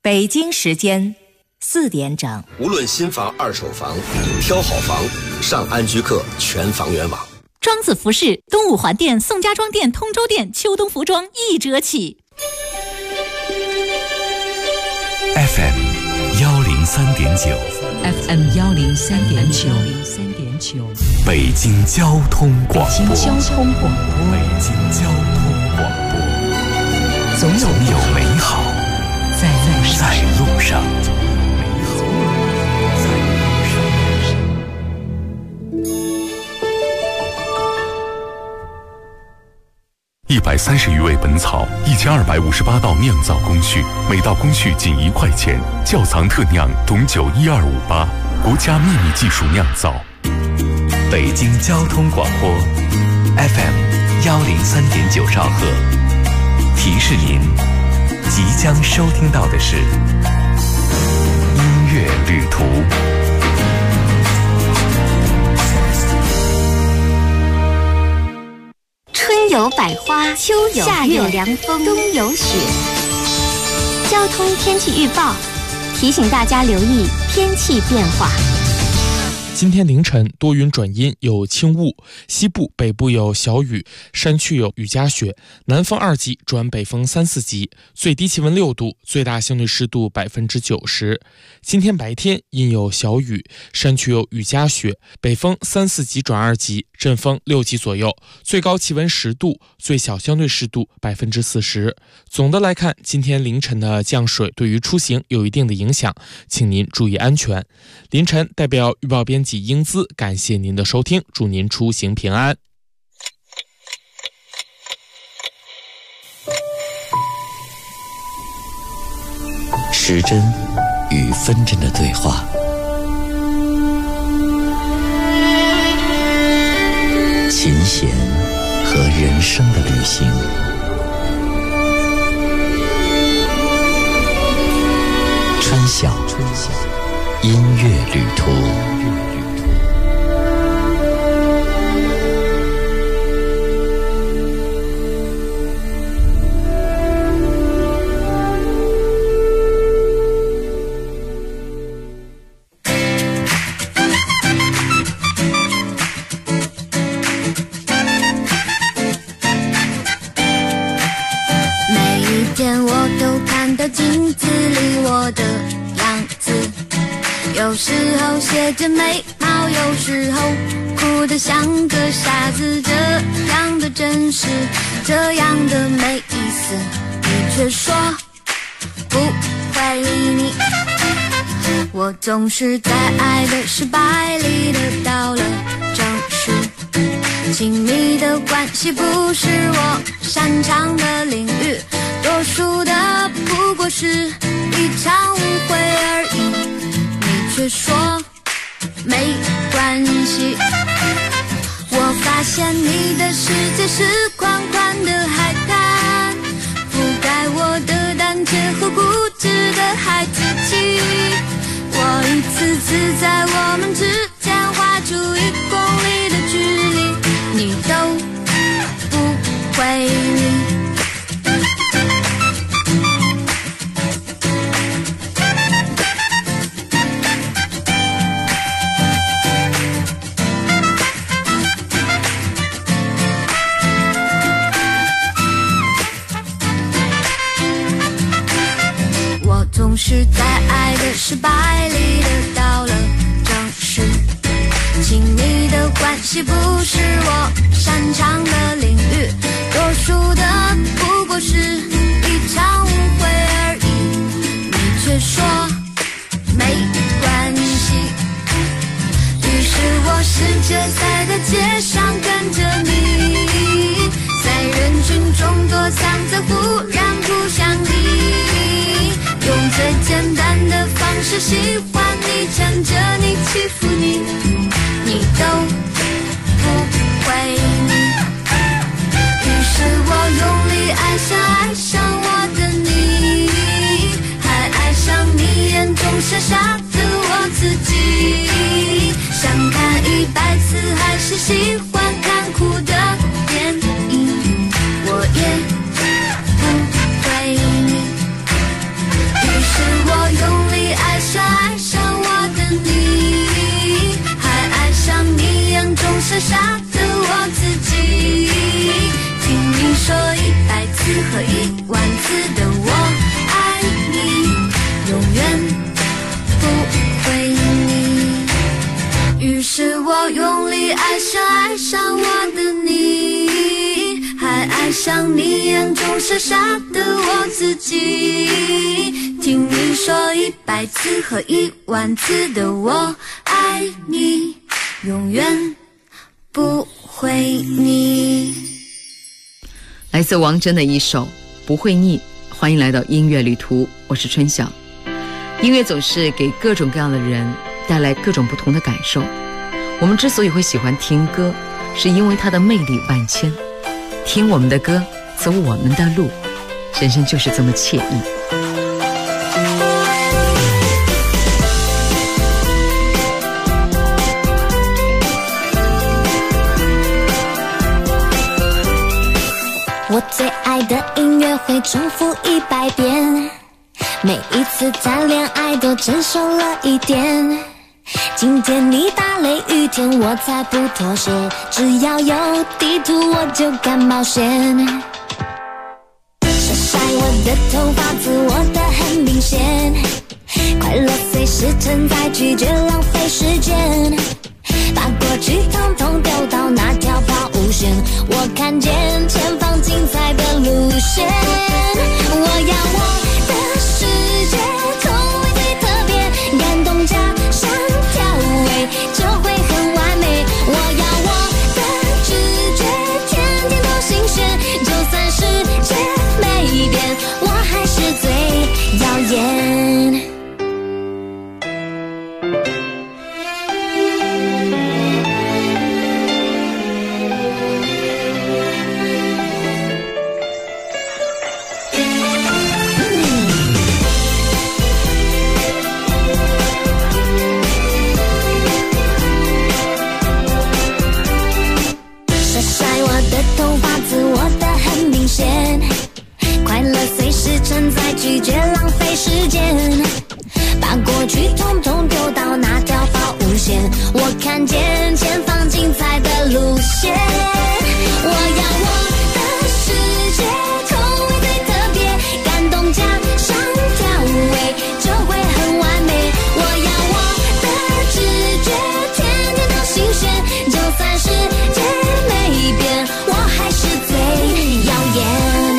北京时间4点整。 无论新房、二手房，挑好房，上安居客全房源网。 庄子服饰东五环店、宋家庄店、通州店秋冬服装1折起。 FM 103.9 FM 103.9 北京交通广播。 北京交通广播。 北京交通广播。总有美好在路上。130余味本草，1258道酿造工序，每道工序仅1块钱。窖藏特酿董酒12588，国家秘密技术酿造。北京交通广播 FM 103.9兆赫，提示您即将收听到的是音乐旅途。 春有百花，秋有夏有凉风，冬有雪。交通天气预报提醒大家留意天气变化。 今天凌晨多云转阴，有轻雾，西部、北部有小雨，山区有雨夹雪，南风2级转北风3、4级，最低气温6度，最大相对湿度90%。今天白天阴有小雨，山区有雨夹雪，北风3、4级转2级，阵风6级左右，最高气温10度，最小相对湿度40%。总的来看，今天凌晨的降水对于出行有一定的影响，请您注意安全。凌晨代表预报编辑英姿感谢您的收听，祝您出行平安。 时针与分针的对话，琴弦和人生的旅行，春晓音乐旅途。 有时候写着眉毛，有时候哭得像个傻子，这样的真实，这样的没意思，你却说不会理你。我总是在爱的失败里得到了证实，亲密的关系不是我擅长的领域，多数的不过是一场误会而已，却说没关系。我发现你的世界是宽宽的海滩，覆盖我的胆怯和固执的孩子气。我一次次在我们之间画出1公里的距离，你都不会理。总是在爱的失败里得到了证实，亲密的关系不是我擅长的领域，多数的不过是一场误会而已，你却说没关系。于是我试着在街上跟着你，在人群中躲藏着忽然不想你，用最简单的方式喜欢你，趁着你欺负你，你都不会理。 像你眼中傻傻的我自己。听你说100次和10000次的我爱你，永远不会腻。 来自王铮的一首不会腻，欢迎来到音乐旅途，我是春晓。音乐总是给各种各样的人带来各种不同的感受。我们之所以会喜欢听歌，是因为它的魅力万千。听我们的歌，走我们的路，人生就是这么惬意。 我最爱的音乐会重复100遍，每一次谈恋爱都成熟了一点。今天你打雷雨天我才不妥协，只要有地图我就敢冒险。晒晒我的头发，自我的很明显，快乐随时存在，拒绝浪费时间，把过去统统丢到那条抛物线，我看见前方精彩的路线。我要我的世界口味最特别，感动加上调味就会很完美。我要我的直觉天天都新鲜，就算世界没变，我还是最耀眼。拒绝浪费时间，把过去统统丢到那条抛物线，我看见前方精彩的路线。我要我的世界口味最特别，感动加上调味就会很完美。我要我的直觉天天都新鲜，就算世界没变，我还是最耀眼。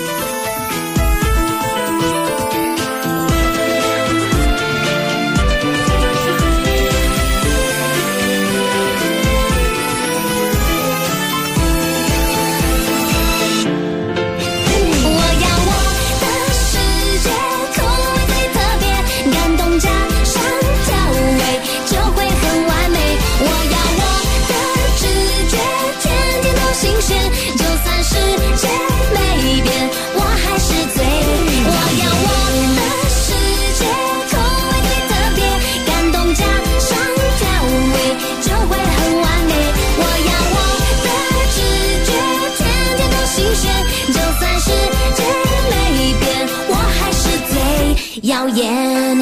耀眼。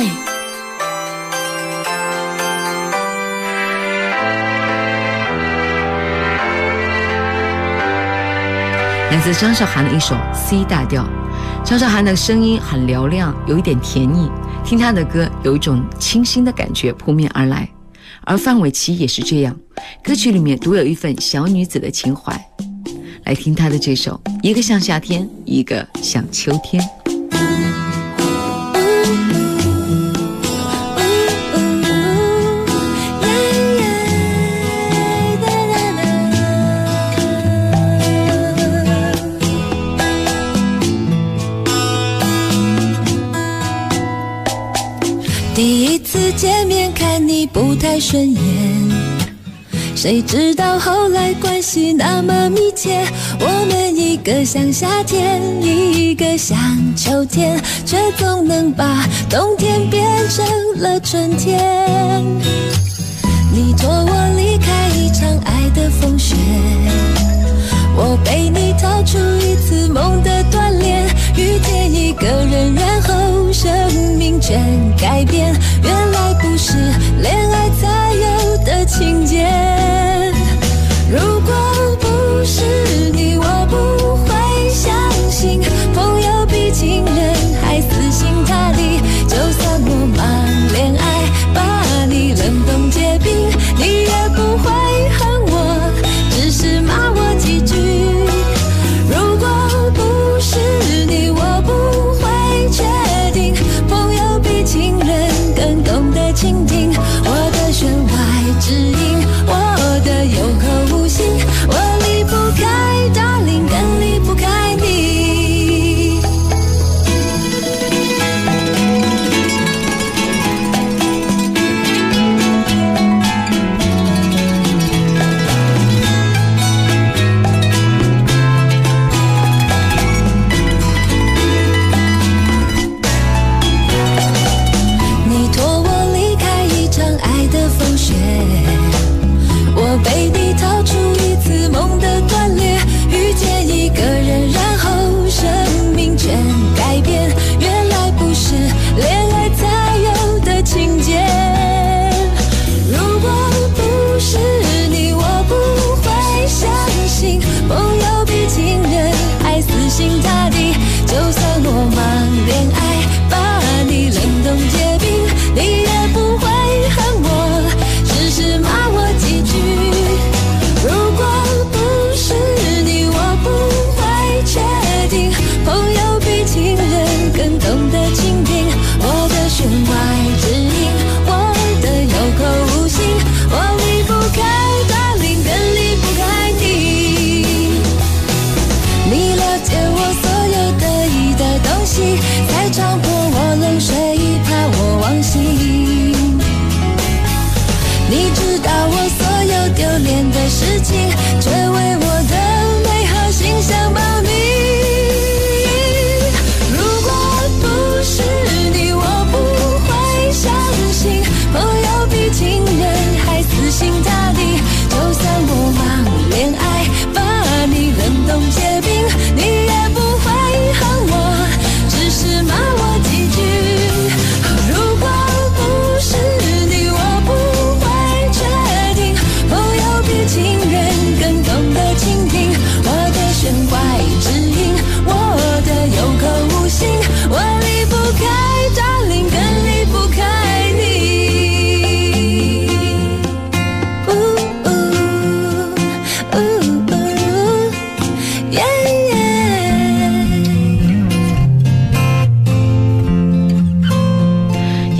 来自张韶涵的一首 C 大调。张韶涵的声音很嘹亮，有一点甜腻，听她的歌有一种清新的感觉扑面而来。而范玮琪也是这样，歌曲里面独有一份小女子的情怀。来听她的这首，一个像夏天，一个像秋天。 第一次见面看你不太顺眼，谁知道后来关系那么密切，我们一个像夏天，一个像秋天，却总能把冬天变成了春天。你托我离开一场爱的风雪，我被你逃出一次梦的锻炼，遇见一个人，然后生命全改变，原来不是恋爱才有的情节。如果不是你，我不会相信朋友比情人还死心塌地，就算我忙恋爱把你冷冻结冰，你也不会恨我，只是骂我几句。如果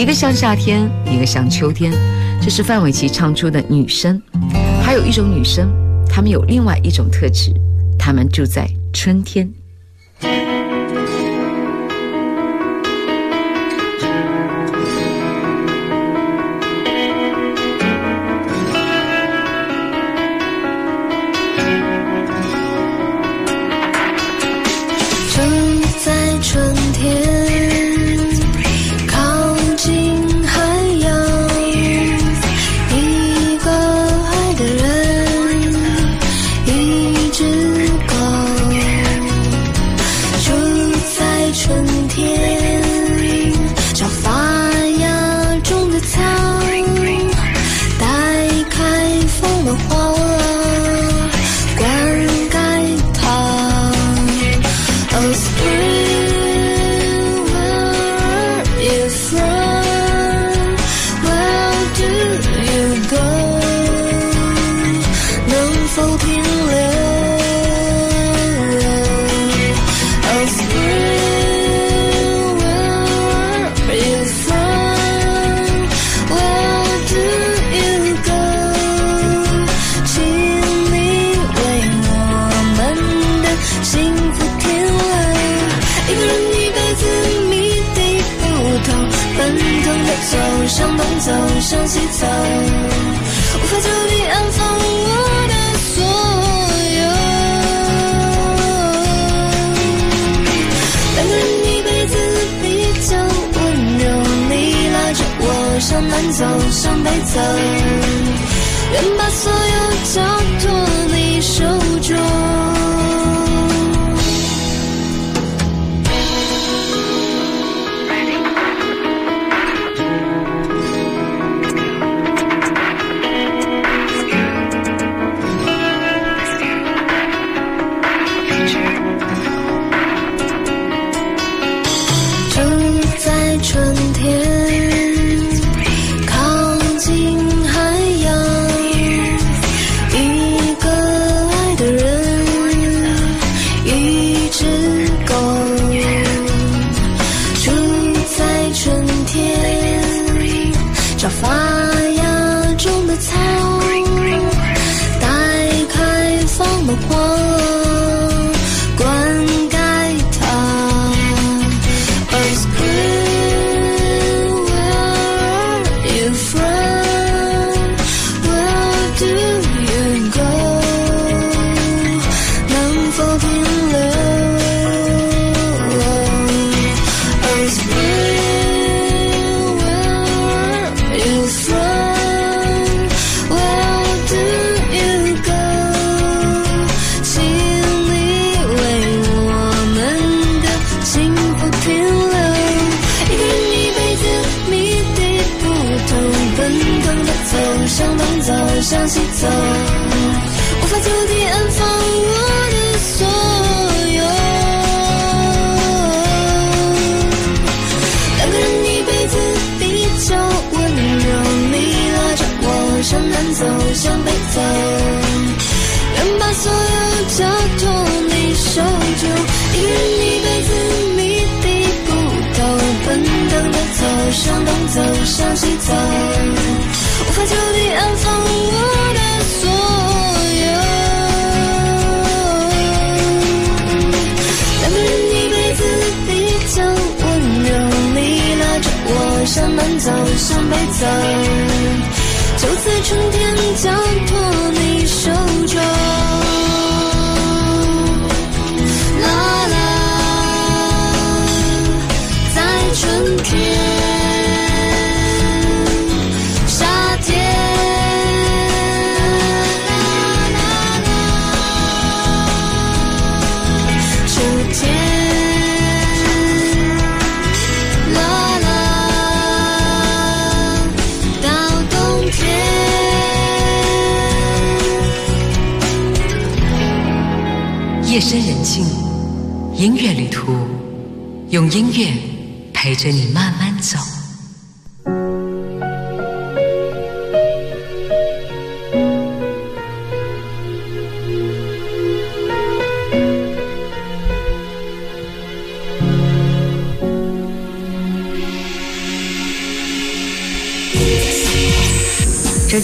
个像夏天，一个像秋天，这是范玮琪唱出的女生。还有一种女生，她们有另外一种特质，她们住在春天。 向东走，向西走，无法就地安放我的所有。两个人一辈子比较温柔，你拉着我向南走，向北走，愿把所有交托你手中。发芽中的草，待开放的花，灌溉它。Oh spring, where are you from? Where do you go? 能否停留？ Oh spring。向东走，向西走，无法就地安放我的所有。两个人一辈子比较温柔，你拉着我向南走，向北走，愿把所有交托你手中。一个人一辈子谜底不透，奔腾的走，向东走，向西走。无法就地安放我的所有。两个人一辈子比较温柔，你拉着我向南走，向北走，就在春天交托你手中。啦啦，在春天。 夜深人静，音乐旅途，用音乐陪着你慢慢走。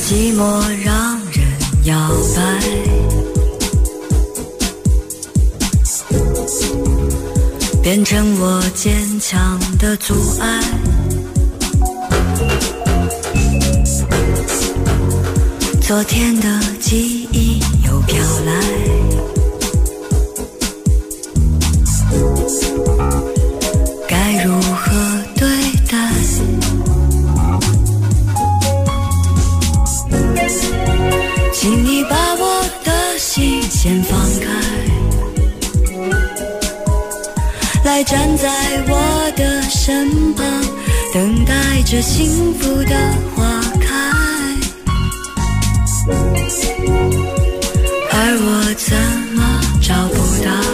寂寞让人摇摆，变成我坚强的阻碍。昨天的记忆又飘来，该如何对待？请你把我的心先放开，来站在我的身旁，等待着幸福的花开。而我怎么找不到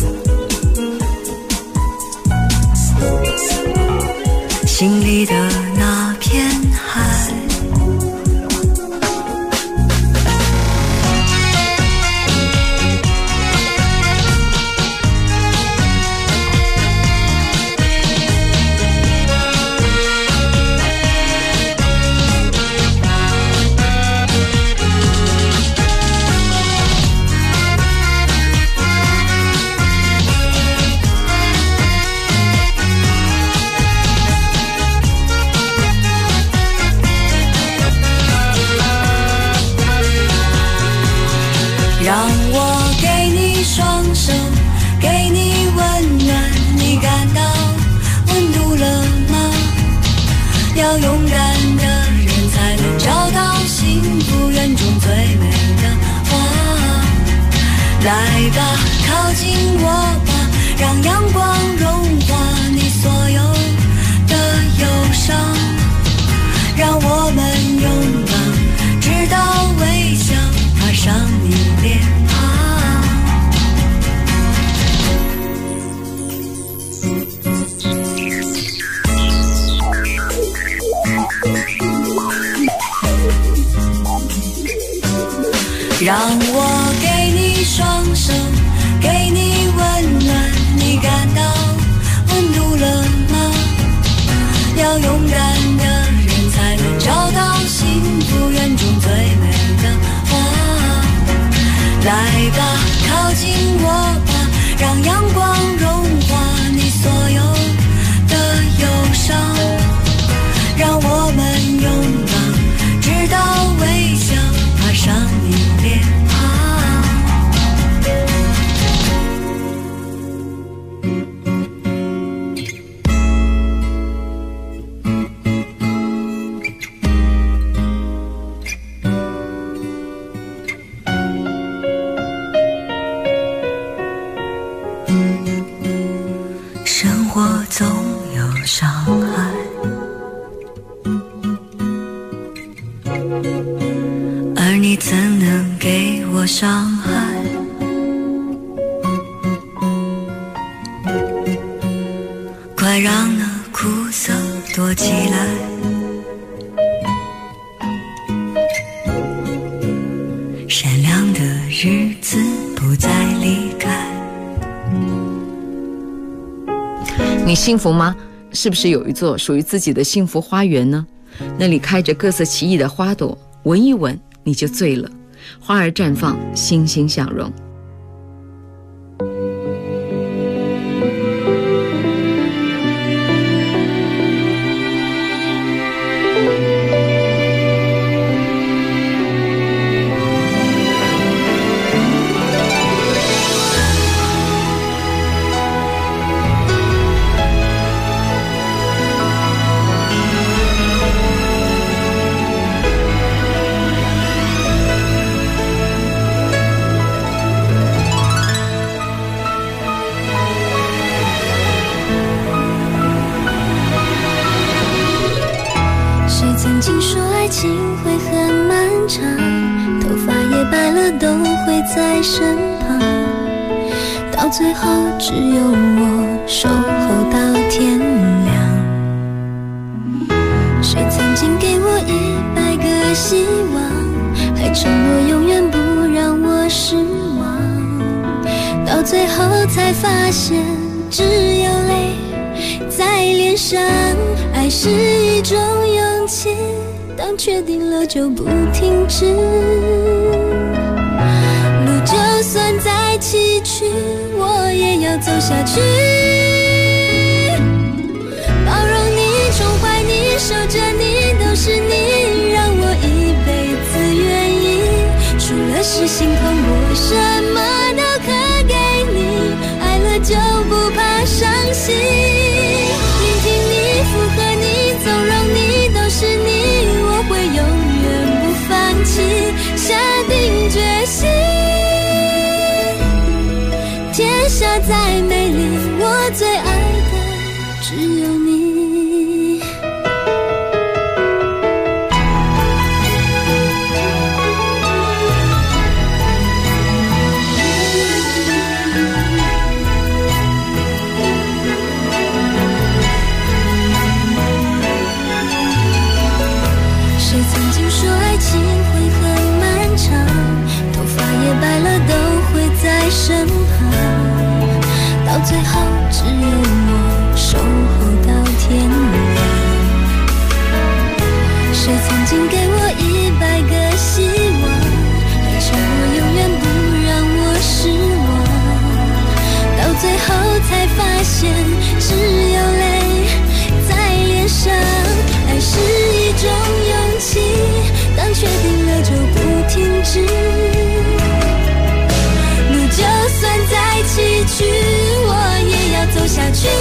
心里的那片海？让我给你双手，给你温暖，你感到温度了吗？要勇敢的人才能找到幸福园中最美的花。来吧，靠近我吧，让阳光融化你所有的忧伤，让我们勇敢直到微笑爬上你脸庞。让我给你双手，给你温暖，你感到温度了吗？要勇敢的人才能找到幸福园中最美的花。来吧，靠近我吧，让阳光融化你所有的忧伤，让我们勇敢直到微笑爬上你脸庞。生活总有伤害，而你怎能给我伤害？快让那苦涩躲起来，善良的日子不再离开。 你幸福吗？是不是有一座属于自己的幸福花园呢？那里开着各色奇异的花朵，闻一闻你就醉了，花儿绽放，欣欣向荣。 在身旁，到最后只有我守候到天亮。谁曾经给我100个希望，还承诺永远不让我失望，到最后才发现只有泪在脸上。爱是一种勇气， 当确定了就不停止。路就算再崎岖，我也要走下去。包容你，宠坏你，守着你，都是你让我一辈子愿意。除了是心痛，我什么都可给你。爱了就不怕伤心，聆听你，附和你，纵容你，都是你，我会永远不放弃。下定决心，天下再美丽，我最爱的只有你。谁曾经说爱情会很漫长，头发也白了都会在身旁，到最后只有我守候到天亮。谁曾经给我100个希望，还承诺永远不让我失望，到最后才发现只有泪在脸上。爱是一种勇气，当确定了就不停止。路就算再崎岖，我也要走下去。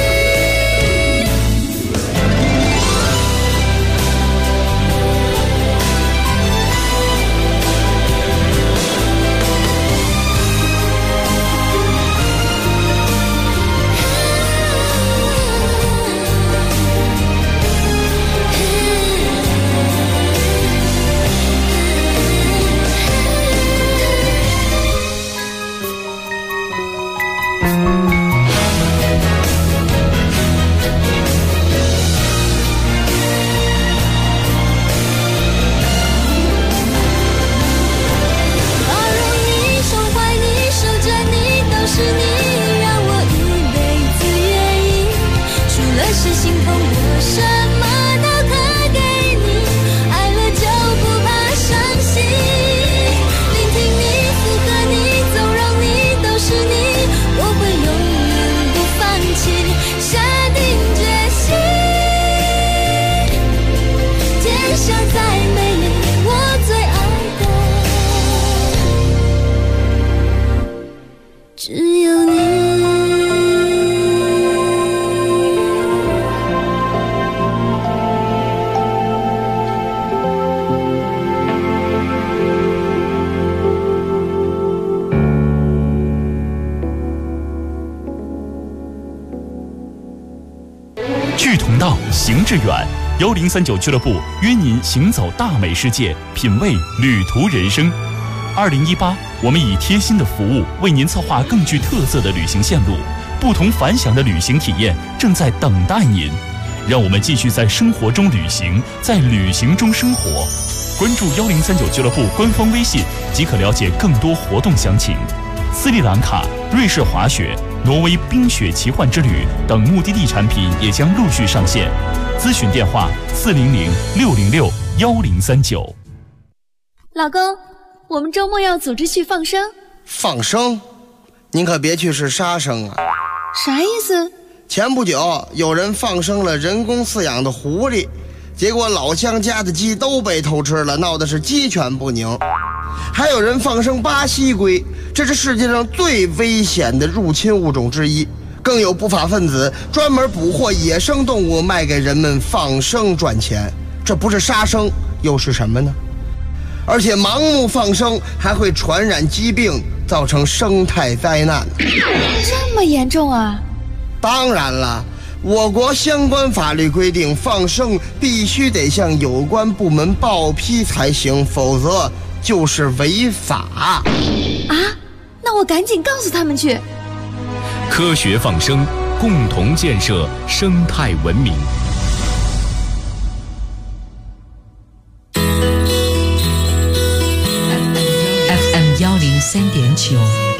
志同道，行致远。1039俱乐部约您行走大美世界，品味旅途人生。2018，我们以贴心的服务为您策划更具特色的旅行线路，不同凡响的旅行体验正在等待您。让我们继续在生活中旅行，在旅行中生活。关注1039俱乐部官方微信即可了解更多活动详情。斯里兰卡、瑞士滑雪、挪威冰雪奇幻之旅等目的地产品也将陆续上线。咨询电话400-606-1039。 老公，我们周末要组织去放生。 放生？您可别去是杀生啊！ 啥意思？ 前不久有人放生了人工饲养的狐狸，结果老乡家的鸡都被偷吃了，闹得是鸡犬不宁。还有人放生巴西龟，这是世界上最危险的入侵物种之一。更有不法分子专门捕获野生动物卖给人们放生赚钱，这不是杀生又是什么呢？而且盲目放生还会传染疾病，造成生态灾难。 这么严重啊？ 当然了，我国相关法律规定，放生必须得向有关部门报批才行，否则就是违法。 啊？那我赶紧告诉他们去。 科学放生，共同建设生态文明。 FM 103.9，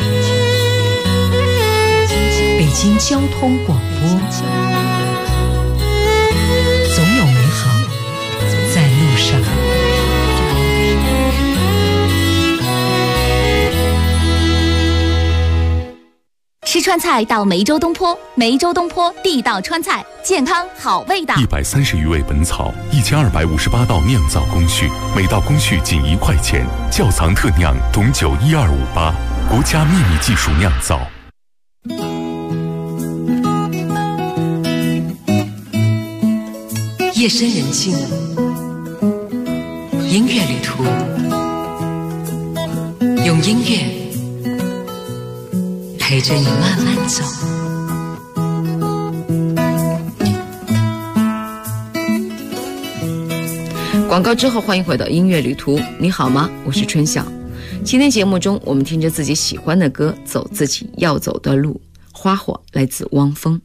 北京交通广播，总有美好在路上。 吃川菜到梅州东坡，梅州东坡地道川菜，健康好味道。 130余味本草，1258道酿造工序，每道工序仅1块钱，窖藏特酿董酒12588，国家秘密技术酿造。 夜深人静，音乐旅途，用音乐陪着你慢慢走。 广告之后，欢迎回到音乐旅途。你好吗？我是春晓。今天节目中，我们听着自己喜欢的歌，走自己要走的路。花火来自汪峰。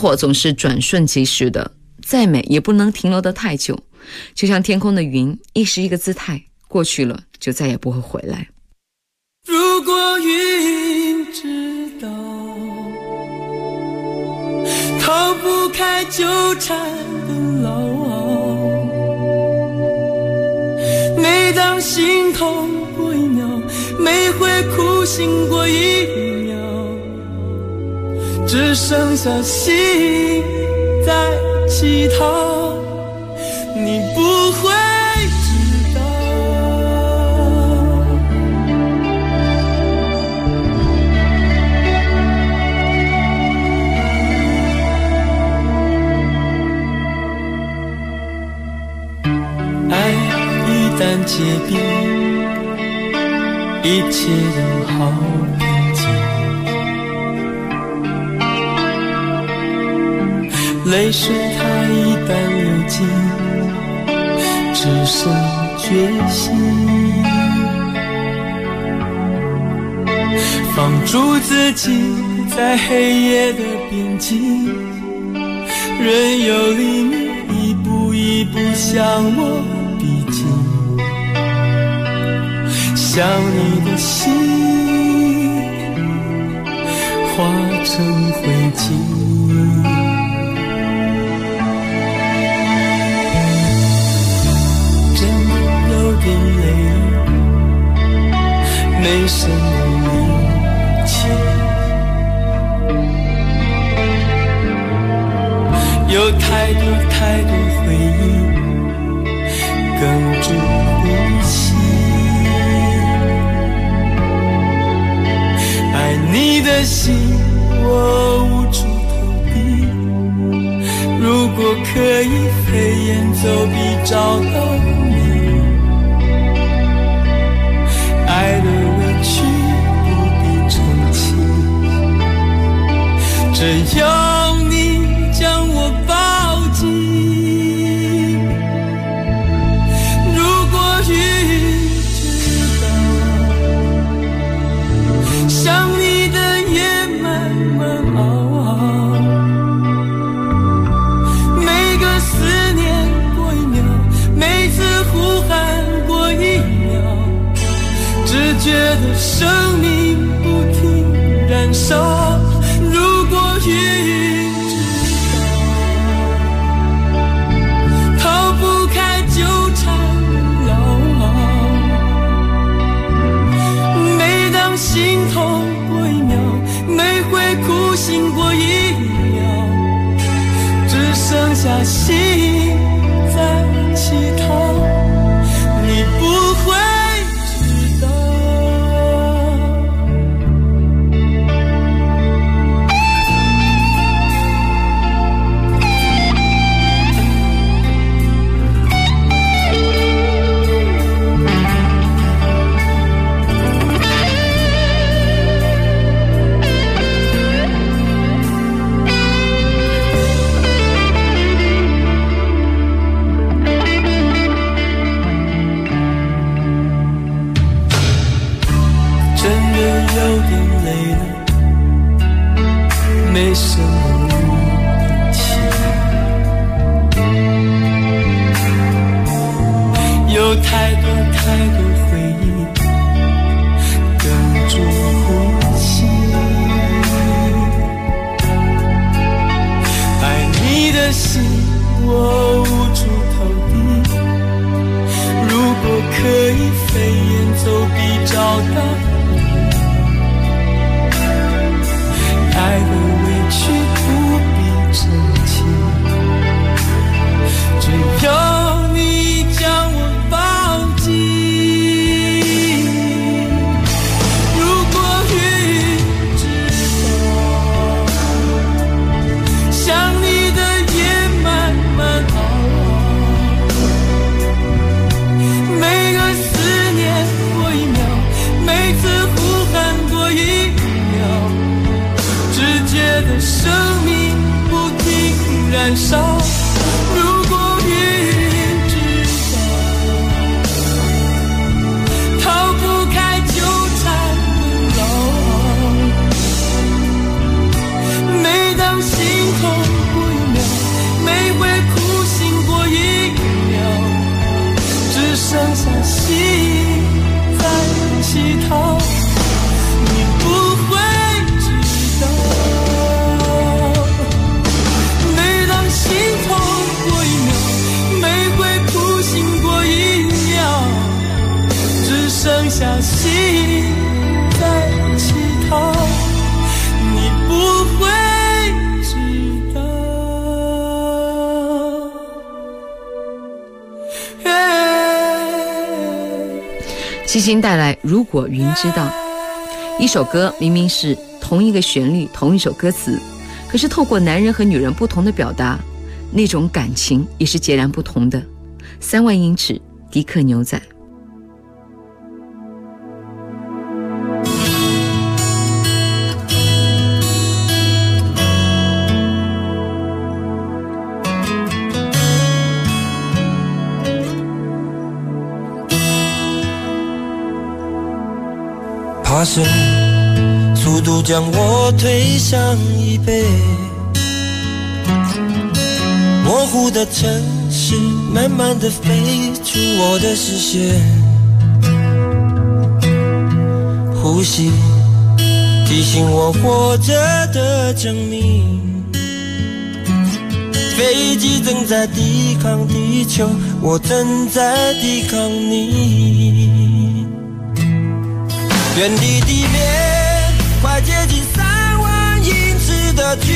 活总是转瞬即逝的，再美也不能停留得太久，就像天空的云，一时一个姿态，过去了就再也不会回来。 如果云知道逃不开纠缠的牢熬，每当心痛过一秒，每回哭醒过一秒，只剩下心在乞讨，你不会知道。爱一旦结冰，一切都好平静，泪水它一旦流尽，只剩决心，放逐自己在黑夜的边境，任由黎明一步一步向我逼近，想你的心化成灰烬，真的有点累了，没什么力气，有太多太多回忆哽住呼吸，爱你的心我无处投递，如果可以飞檐走壁找到你，爱的委屈不必澄清，只要你将我抱紧。想你的夜慢慢熬，每个思念过一秒，每次呼喊过一秒，只觉得生命不停燃烧。如果云知道逃不开纠缠牢熬，每当心痛过一秒，每回哭醒过一秒，只剩下心在乞讨，你不会知道。没什么力气，有太多太多回忆哽住呼吸，爱你的心我无处投递，如果可以飞檐走壁找到你，爱的委屈不必澄清，只要你将我抱紧。 细心带来《如果云知道》。一首歌明明是同一个旋律，同一首歌词，可是透过男人和女人不同的表达，那种感情也是截然不同的。3万英尺，迪克牛仔。 爬升，速度将我推向椅背，模糊的城市慢慢地飞出我的视线，呼吸提醒我活着的证明，飞机正在抵抗地球，我正在抵抗你，远离地面快接近3万英尺的距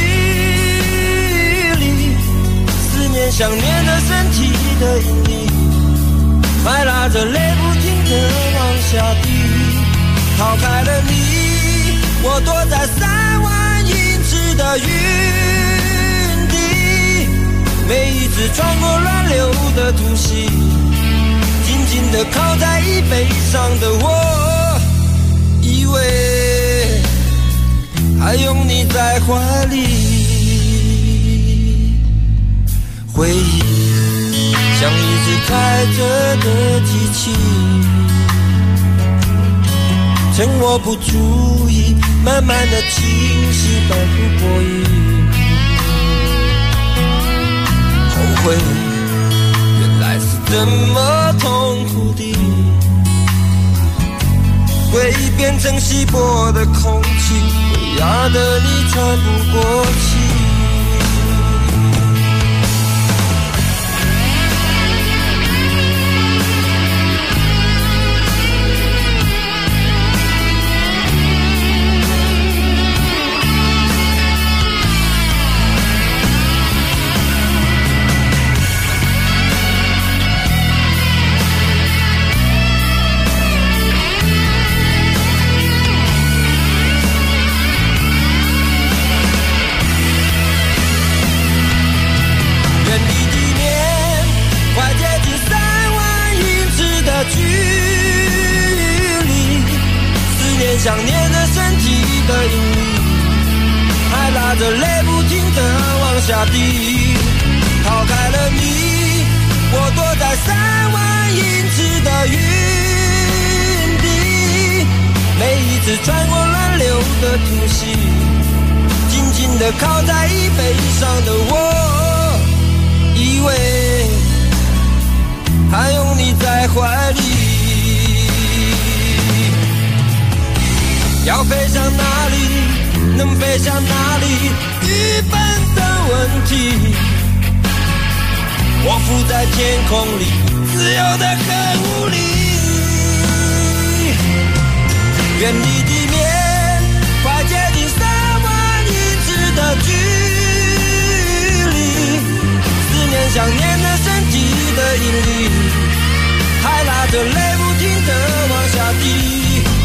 离，思念想念的身体的引力，快拉着泪不停地往下滴，逃开了你，我躲在3万英尺的云底，每一次穿过乱流的突袭，紧紧地靠在椅背上的我，以为还拥你在怀里，回忆像一直开着的机器，趁我不注意慢慢的清晰反复播映，后悔原来是这么痛苦的，回忆变成稀薄的空气，会压得你喘不过气。想念的身体的引力，还拉着泪不停地往下滴，逃开了你，我躲在3万英尺的云底，每一次穿过乱流的突袭，紧紧地靠在椅背上的我，以为还拥你在怀里，要飞向哪里，能飞向哪里，愚笨的问题，我浮在天空里，自由得很无力，远离地面快接近3万英尺的距离，思念想念的身体的引力，还拉着泪不停地往下滴，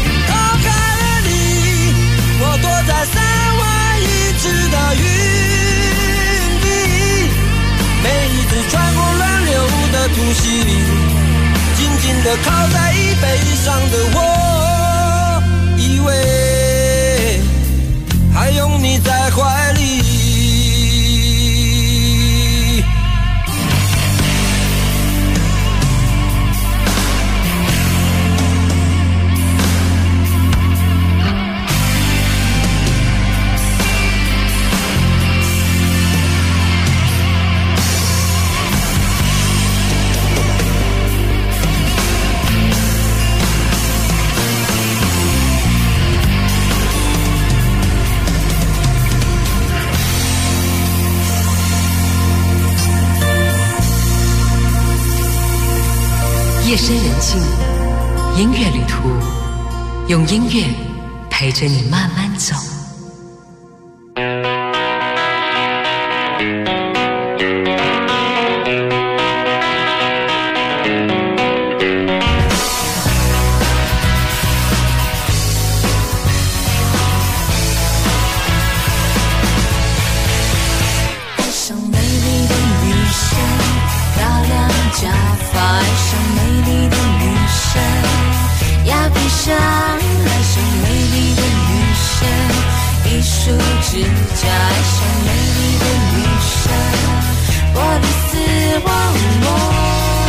我躲在3万英尺的云底，每一次穿过乱流的突袭，紧紧地靠在椅背上的我，以为还拥你在怀里。 夜深人静，音乐旅途，用音乐陪着你慢慢走。 地上，爱上美丽的女神，一束指甲，爱上美丽的女神，玻璃丝网膜。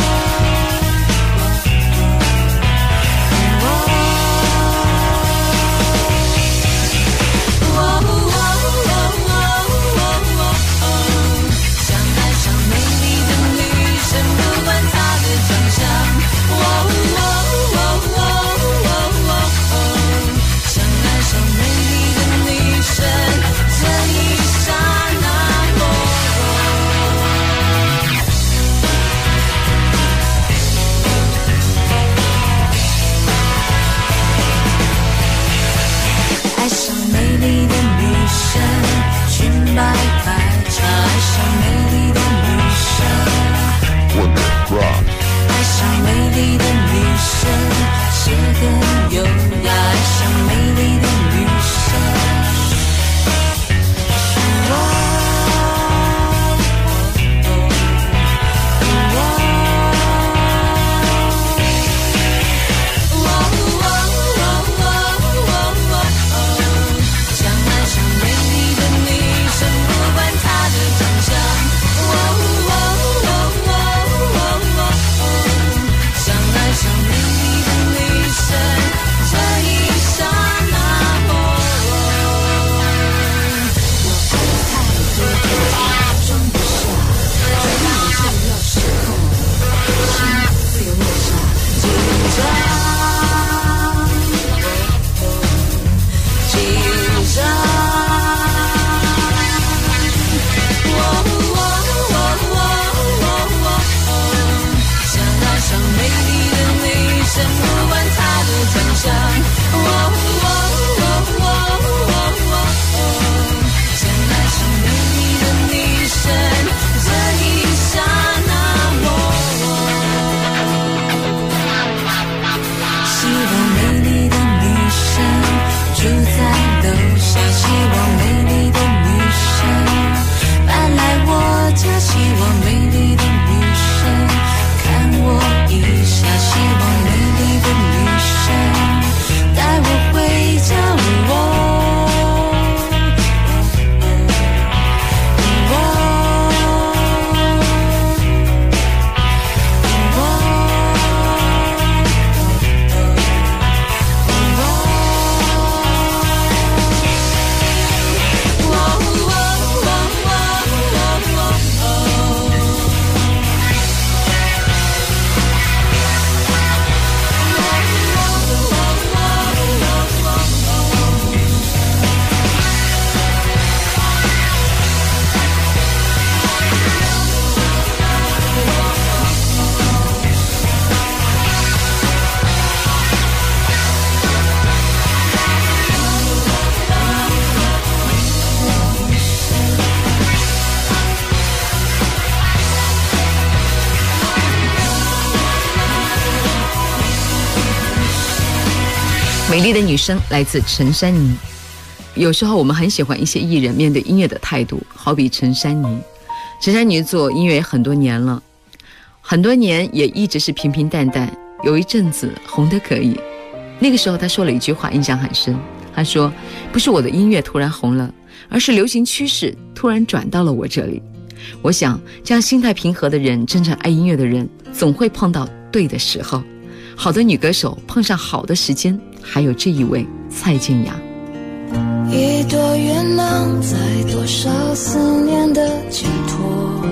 美丽的女生来自陈珊妮。有时候我们很喜欢一些艺人面对音乐的态度，好比陈珊妮。陈珊妮做音乐很多年了，很多年也一直是平平淡淡，有一阵子红得可以。那个时候她说了一句话印象很深，她说不是我的音乐突然红了，而是流行趋势突然转到了我这里。我想这样心态平和的人，真正爱音乐的人，总会碰到对的时候。好的女歌手碰上好的时间，还有这一位蔡健雅。 一朵云能载多少思念的寄托，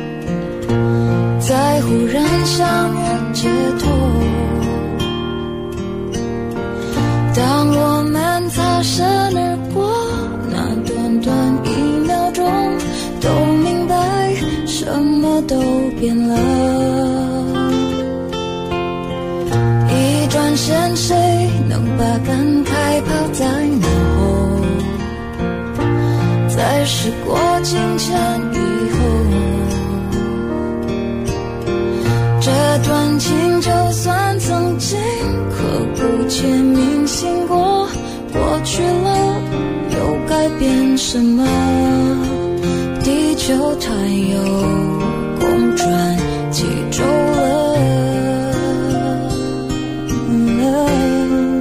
在忽然相遇街头，当我们擦身而过，那短短1秒钟，都明白什么都变了。一转身，谁能把感慨抛在脑后？在时过境迁以后，这段情就算曾经刻骨且铭心过，过去了又改变什么？地球它又公转几周了。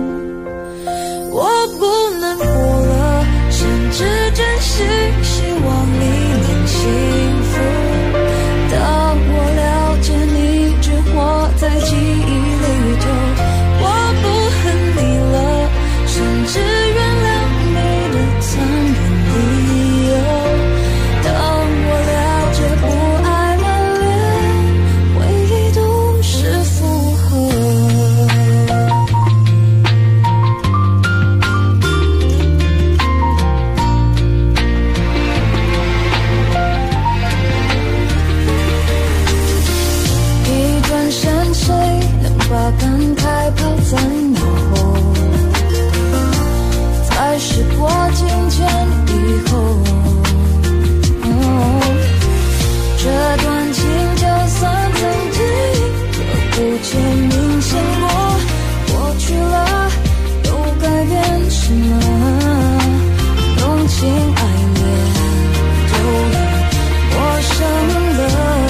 些明显过去了又改变什么？用情爱恋就陌生了。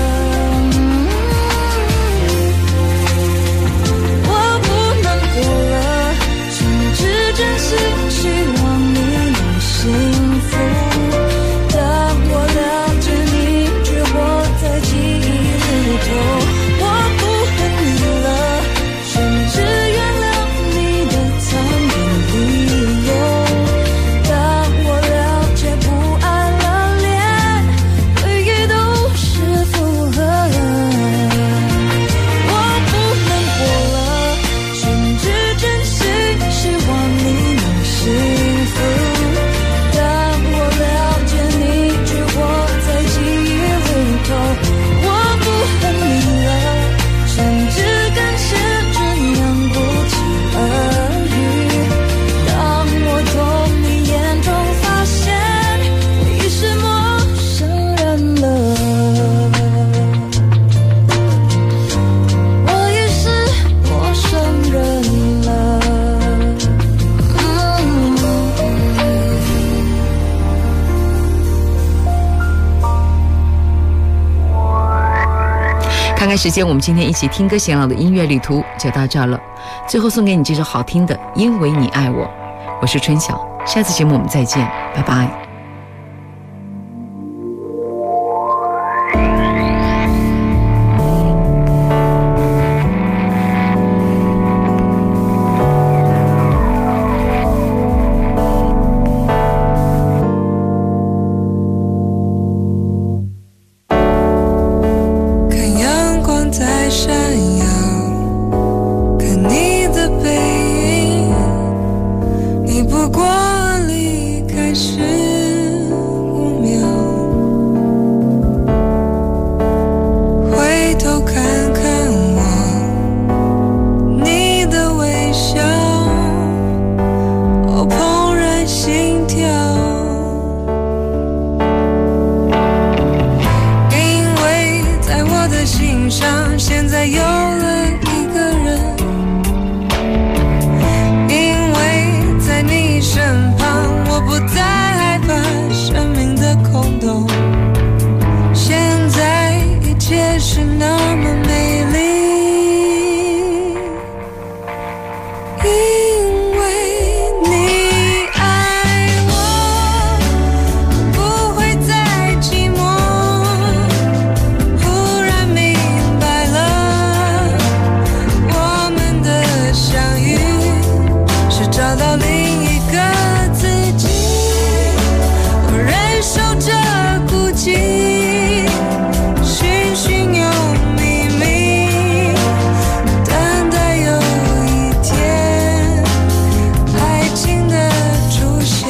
我不难过了，甚至真心希望你能幸福。当我了解你只活在记忆里头，我不恨你了，甚至原谅你的残忍理由。当我了解不安了，连回忆都是负荷。我不难过了，甚至真心希望你能幸福。当我了解你只活在记忆里头，我不恨你了，甚至感谢这样不期而遇。当我从你眼中发现我已是陌生人了，我已是陌生人了。 看看时间，我们今天一起听歌闲聊的音乐旅途就到这儿了。最后送给你这首好听的《因为你爱我》，我是春晓，下次节目我们再见，拜拜。 看阳光在闪耀，看你的背影，你不过离开15秒，回头看看我，你的微笑，哦，怦然心跳。因为在我的心上现在有了一个人，因为在你身旁我不再害怕生命的空洞，现在一切是那么美丽。因为你爱我，不会再寂寞，忽然明白了，我们的相遇是找到另一个自己。我忍受着孤寂，寻寻又觅觅，等待有一天爱情的出现。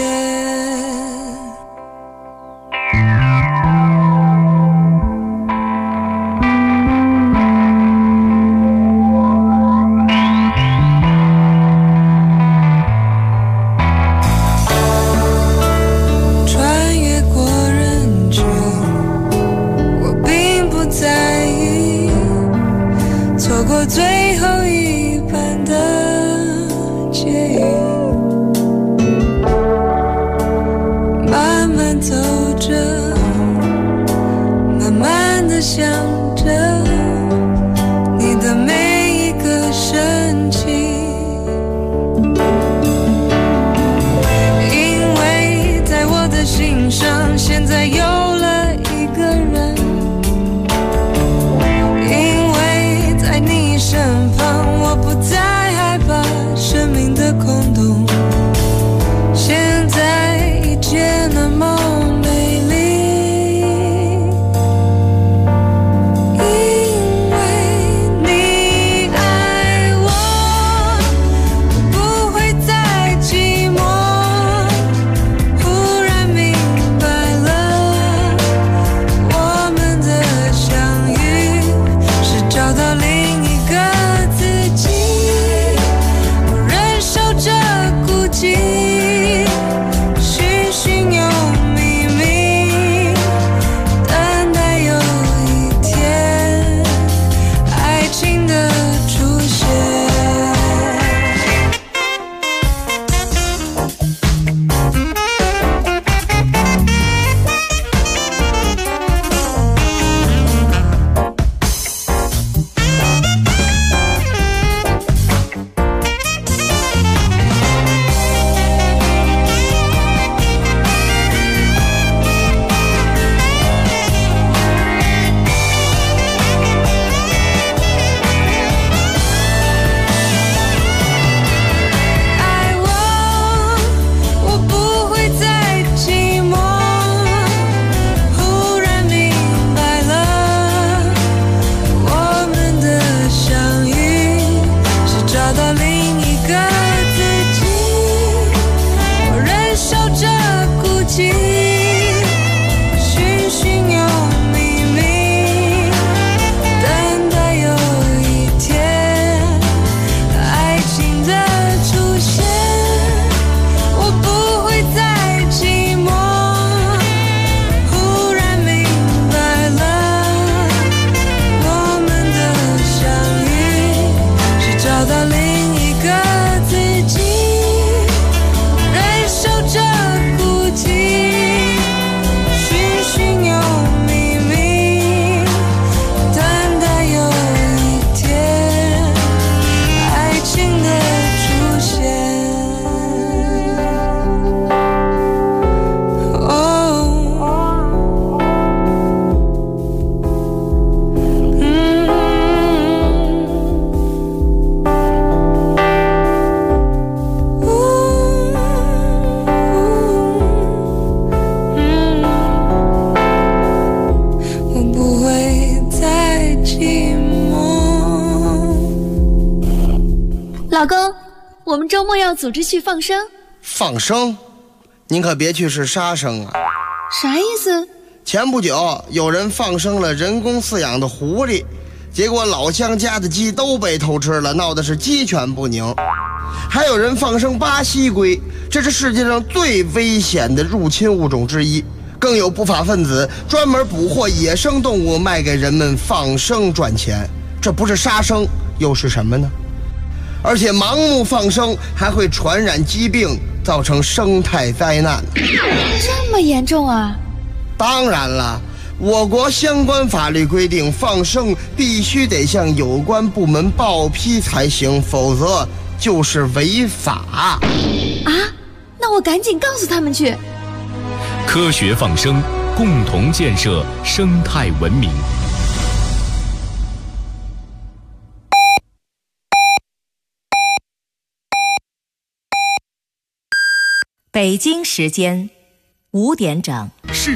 穿越过人群，我并不在意，错过最后一班的捷运，慢慢走着，慢慢地想着你的每一个神情。因为在我的心上现在有了一个人，因为在你身旁我不再害怕生命的空洞，现在一切那么美丽。 老公，我们周末要组织去放生。 放生？您可别去是杀生啊！ 啥意思？ 前不久有人放生了人工饲养的狐狸，结果老乡家的鸡都被偷吃了，闹得是鸡犬不宁。还有人放生巴西龟，这是世界上最危险的入侵物种之一。更有不法分子专门捕获野生动物卖给人们放生赚钱，这不是杀生又是什么呢？而且盲目放生还会传染疾病，造成生态灾难。 这么严重啊？ 当然了，我国相关法律规定，放生必须得向有关部门报批才行，否则就是违法。 啊？那我赶紧告诉他们去。 科学放生，共同建设生态文明。 北京时间5点整。 是